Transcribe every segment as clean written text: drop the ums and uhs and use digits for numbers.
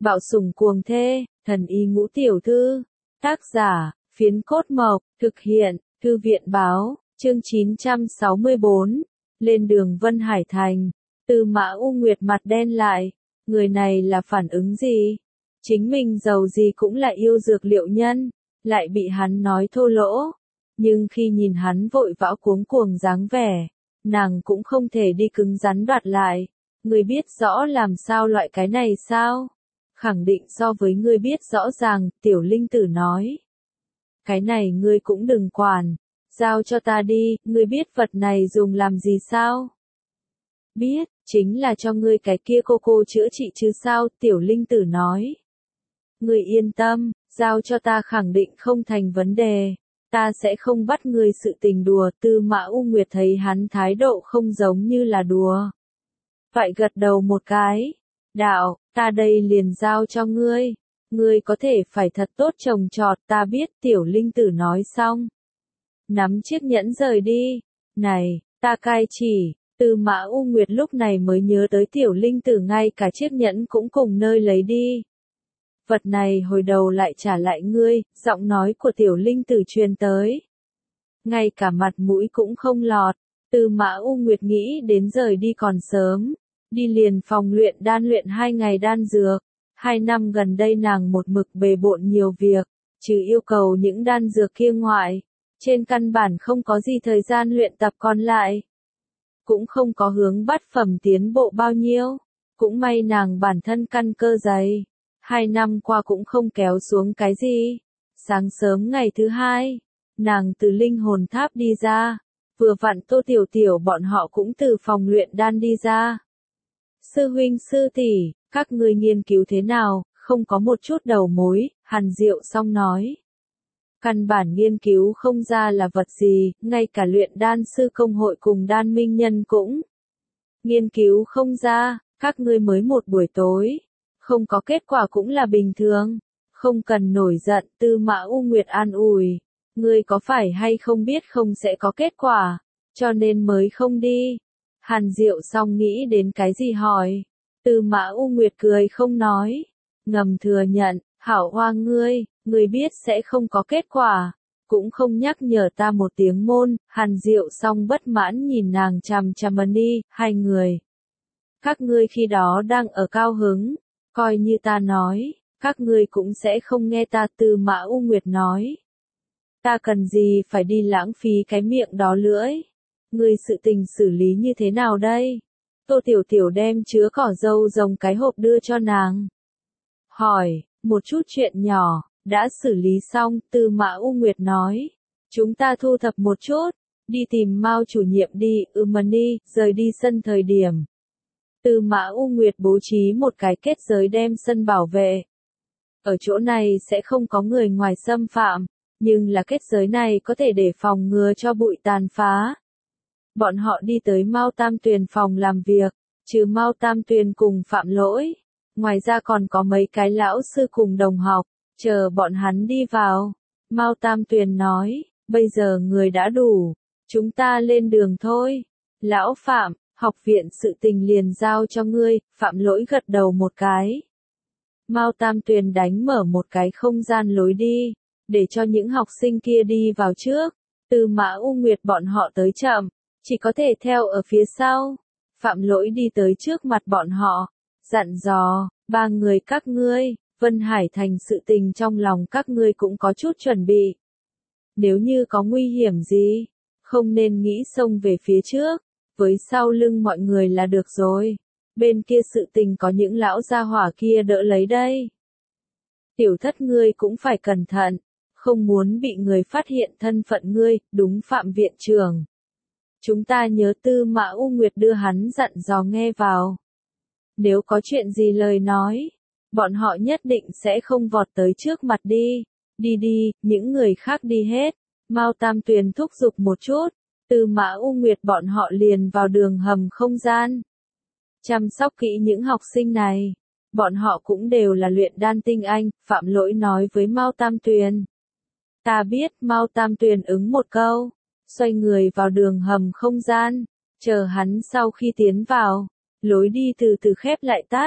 Bạo sủng cuồng thê, thần y ngũ tiểu thư. Tác giả, Phiến Cốt Mộc, thực hiện, Thư viện báo, chương 964. Lên đường Vân Hải Thành. Tư Mã U Nguyệt mặt đen lại. Người này là phản ứng gì? Chính mình giàu gì cũng là yêu dược liệu nhân, lại bị hắn nói thô lỗ. Nhưng khi nhìn hắn vội vã cuống cuồng dáng vẻ, nàng cũng không thể đi cứng rắn đoạt lại. Ngươi biết rõ làm sao loại cái này sao? Khẳng định so với ngươi biết rõ ràng, Tiểu Linh Tử nói. Cái này ngươi cũng đừng quản, giao cho ta đi, ngươi biết vật này dùng làm gì sao? Biết, chính là cho ngươi cái kia cô chữa trị chứ sao, Tiểu Linh Tử nói. Ngươi yên tâm, giao cho ta khẳng định không thành vấn đề, ta sẽ không bắt ngươi sự tình đùa. Tư Mã U Nguyệt thấy hắn thái độ không giống như là đùa. Vậy gật đầu một cái, đạo, ta đây liền giao cho ngươi có thể phải thật tốt trồng trọt, ta biết. Tiểu Linh Tử nói xong, nắm chiếc nhẫn rời đi. Này, ta cai chỉ. Tư Mã U Nguyệt lúc này mới nhớ tới Tiểu Linh Tử ngay cả chiếc nhẫn cũng cùng nơi lấy đi. Vật này hồi đầu lại trả lại ngươi, giọng nói của Tiểu Linh Tử truyền tới. Ngay cả mặt mũi cũng không lọt. Tư Mã U Nguyệt nghĩ đến rời đi còn sớm, đi liền phòng luyện đan luyện 2 ngày đan dược. 2 năm gần đây nàng một mực bề bộn nhiều việc, trừ yêu cầu những đan dược kia ngoại, trên căn bản không có gì thời gian luyện tập còn lại. Cũng không có hướng bát phẩm tiến bộ bao nhiêu, cũng may nàng bản thân căn cơ dày. 2 năm qua cũng không kéo xuống cái gì. Sáng sớm ngày thứ 2, nàng từ linh hồn tháp đi ra, vừa vặn Tô Tiểu Tiểu bọn họ cũng từ phòng luyện đan đi ra. Sư huynh sư tỷ, các ngươi nghiên cứu thế nào? Không có một chút đầu mối, Hàn Diệu Song nói. Căn bản nghiên cứu không ra là vật gì, ngay cả luyện đan sư công hội cùng đan minh nhân cũng nghiên cứu không ra. Các ngươi mới một buổi tối, không có kết quả cũng là bình thường, không cần nổi giận. Tư Mã U Nguyệt an ủi, ngươi có phải hay không biết không sẽ có kết quả, cho nên mới không đi. Hàn Diệu Song nghĩ đến cái gì hỏi. Tư Mã U Nguyệt cười không nói, ngầm thừa nhận, hảo hoa ngươi biết sẽ không có kết quả, cũng không nhắc nhở ta một tiếng môn. Hàn Diệu Song bất mãn nhìn nàng chằm chằm đi, hai người. Các ngươi khi đó đang ở cao hứng, coi như ta nói, các ngươi cũng sẽ không nghe ta. Tư Mã U Nguyệt nói. Ta cần gì phải đi lãng phí cái miệng đó lưỡi? Ngươi sự tình xử lý như thế nào đây? Tô Tiểu Tiểu đem chứa cỏ dâu rồng cái hộp đưa cho nàng. Hỏi, một chút chuyện nhỏ, đã xử lý xong. Tư Mã U Nguyệt nói. Chúng ta thu thập một chút, đi tìm Mao chủ nhiệm đi. Mani, rời đi sân thời điểm. Tư Mã U Nguyệt bố trí một cái kết giới đem sân bảo vệ. Ở chỗ này sẽ không có người ngoài xâm phạm, nhưng là kết giới này có thể để phòng ngừa cho bụi tàn phá. Bọn họ đi tới Mao Tam Tuyền phòng làm việc, trừ Mao Tam Tuyền cùng Phạm Lỗi, ngoài ra còn có mấy cái lão sư cùng đồng học, chờ bọn hắn đi vào. Mao Tam Tuyền nói, bây giờ người đã đủ, chúng ta lên đường thôi. Lão Phạm, học viện sự tình liền giao cho ngươi. Phạm Lỗi gật đầu một cái. Mao Tam Tuyền đánh mở một cái không gian lối đi, để cho những học sinh kia đi vào trước. Tư Mã U Nguyệt bọn họ tới chậm, chỉ có thể theo ở phía sau. Phạm Lỗi đi tới trước mặt bọn họ, dặn dò, 3 người các ngươi, Vân Hải Thành sự tình trong lòng các ngươi cũng có chút chuẩn bị. Nếu như có nguy hiểm gì, không nên nghĩ xông về phía trước, với sau lưng mọi người là được rồi. Bên kia sự tình có những lão gia hỏa kia đỡ lấy đây. Tiểu Thất ngươi cũng phải cẩn thận, không muốn bị người phát hiện thân phận ngươi. Đúng, Phạm viện trưởng. Chúng ta nhớ. Tư Mã U Nguyệt đưa hắn dặn dò nghe vào. Nếu có chuyện gì lời nói, bọn họ nhất định sẽ không vọt tới trước mặt đi. Đi, những người khác đi hết. Mao Tam Tuyền thúc giục một chút. Tư Mã U Nguyệt bọn họ liền vào đường hầm không gian. Chăm sóc kỹ những học sinh này. Bọn họ cũng đều là luyện đan tinh anh. Phạm Lỗi nói với Mao Tam Tuyền. Ta biết. Mao Tam Tuyền ứng một câu, xoay người vào đường hầm không gian. Chờ hắn sau khi tiến vào, lối đi từ từ khép lại tát.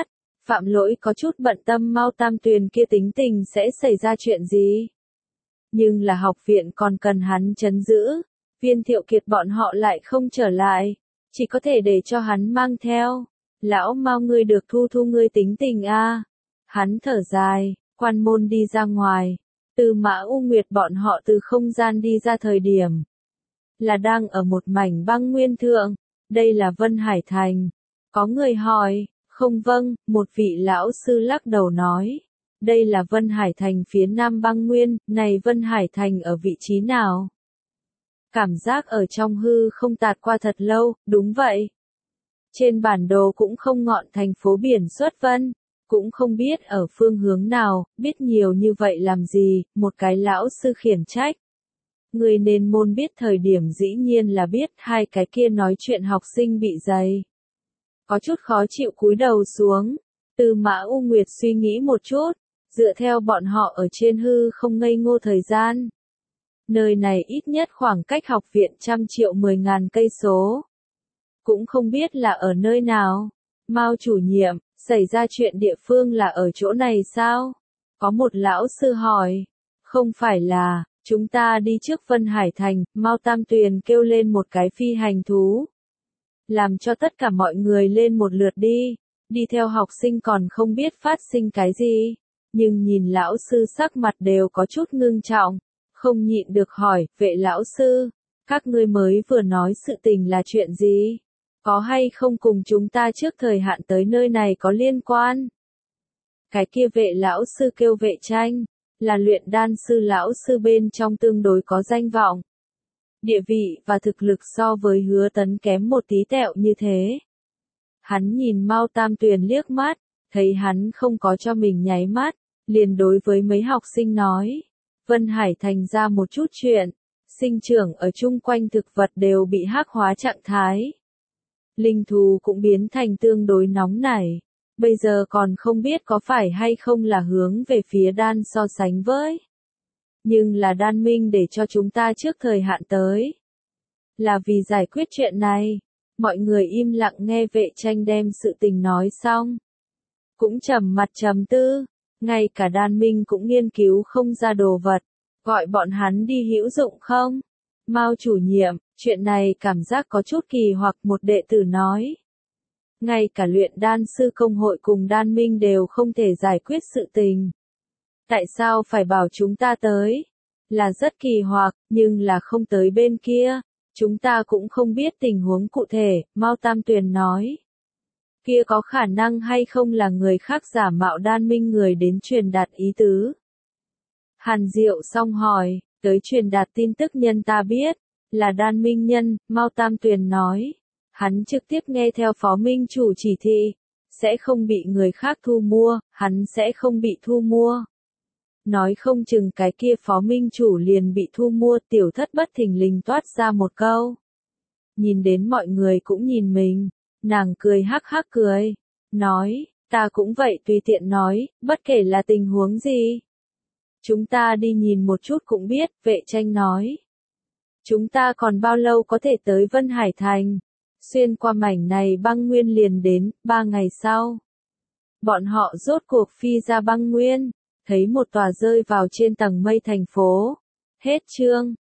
Phạm Lỗi có chút bận tâm Mao Tam Tuyền kia tính tình sẽ xảy ra chuyện gì. Nhưng là học viện còn cần hắn trấn giữ, Viên Thiệu Kiệt bọn họ lại không trở lại, chỉ có thể để cho hắn mang theo. Lão Mao ngươi được thu thu ngươi tính tình a. Hắn thở dài, quan môn đi ra ngoài, Từ Mã U Nguyệt bọn họ từ không gian đi ra thời điểm. Là đang ở một mảnh băng nguyên thượng, đây là Vân Hải Thành. Có người hỏi, không vâng, một vị lão sư lắc đầu nói. Đây là Vân Hải Thành phía nam băng nguyên, này Vân Hải Thành ở vị trí nào? Cảm giác ở trong hư không tạt qua thật lâu, đúng vậy. Trên bản đồ cũng không ngọn thành phố biển xuất vân, cũng không biết ở phương hướng nào, biết nhiều như vậy làm gì, một cái lão sư khiển trách. Người nên môn biết thời điểm dĩ nhiên là biết, hai cái kia nói chuyện học sinh bị dày. Có chút khó chịu cúi đầu xuống, Từ Mã U Nguyệt suy nghĩ một chút, dựa theo bọn họ ở trên hư không ngây ngô thời gian. Nơi này ít nhất khoảng cách học viện 100.010.000 cây số. Cũng không biết là ở nơi nào. Mao chủ nhiệm, xảy ra chuyện địa phương là ở chỗ này sao? Có một lão sư hỏi. Không phải là, chúng ta đi trước Vân Hải Thành, Mao Tam Tuyền kêu lên một cái phi hành thú. Làm cho tất cả mọi người lên một lượt đi. Đi theo học sinh còn không biết phát sinh cái gì. Nhưng nhìn lão sư sắc mặt đều có chút ngưng trọng. Không nhịn được hỏi, vệ lão sư, các ngươi mới vừa nói sự tình là chuyện gì? Có hay không cùng chúng ta trước thời hạn tới nơi này có liên quan? Cái kia vệ lão sư kêu Vệ Tranh, là luyện đan sư lão sư bên trong tương đối có danh vọng. Địa vị và thực lực so với Hứa Tấn kém một tí tẹo như thế. Hắn nhìn Mao Tam Tuyền liếc mắt, thấy hắn không có cho mình nháy mắt, liền đối với mấy học sinh nói. Vân Hải Thành ra một chút chuyện, sinh trưởng ở chung quanh thực vật đều bị hắc hóa trạng thái. Linh thú cũng biến thành tương đối nóng nảy, bây giờ còn không biết có phải hay không là hướng về phía đan so sánh với. Nhưng là đan minh để cho chúng ta trước thời hạn tới. Là vì giải quyết chuyện này, mọi người im lặng nghe Vệ Tranh đem sự tình nói xong. Cũng trầm mặt trầm tư. Ngay cả đan minh cũng nghiên cứu không ra đồ vật, gọi bọn hắn đi hữu dụng không? Mao chủ nhiệm, chuyện này cảm giác có chút kỳ hoặc, một đệ tử nói. Ngay cả luyện đan sư công hội cùng đan minh đều không thể giải quyết sự tình. Tại sao phải bảo chúng ta tới? Là rất kỳ hoặc, nhưng là không tới bên kia. Chúng ta cũng không biết tình huống cụ thể, Mao Tam Tuyền nói. Kia có khả năng hay không là người khác giả mạo đan minh người đến truyền đạt ý tứ? Hàn Diệu xong hỏi, tới truyền đạt tin tức nhân ta biết, là đan minh nhân, Mao Tam Tuyền nói. Hắn trực tiếp nghe theo phó minh chủ chỉ thị, sẽ không bị người khác thu mua, hắn sẽ không bị thu mua. Nói không chừng cái kia phó minh chủ liền bị thu mua, tiểu thất bất thình lình toát ra một câu. Nhìn đến mọi người cũng nhìn mình. Nàng cười hắc hắc cười, nói, ta cũng vậy tùy tiện nói, bất kể là tình huống gì. Chúng ta đi nhìn một chút cũng biết, Vệ Tranh nói. Chúng ta còn bao lâu có thể tới Vân Hải Thành? Xuyên qua mảnh này băng nguyên liền đến, 3 ngày sau. Bọn họ rốt cuộc phi ra băng nguyên, thấy một tòa rơi vào trên tầng mây thành phố. Hết chương.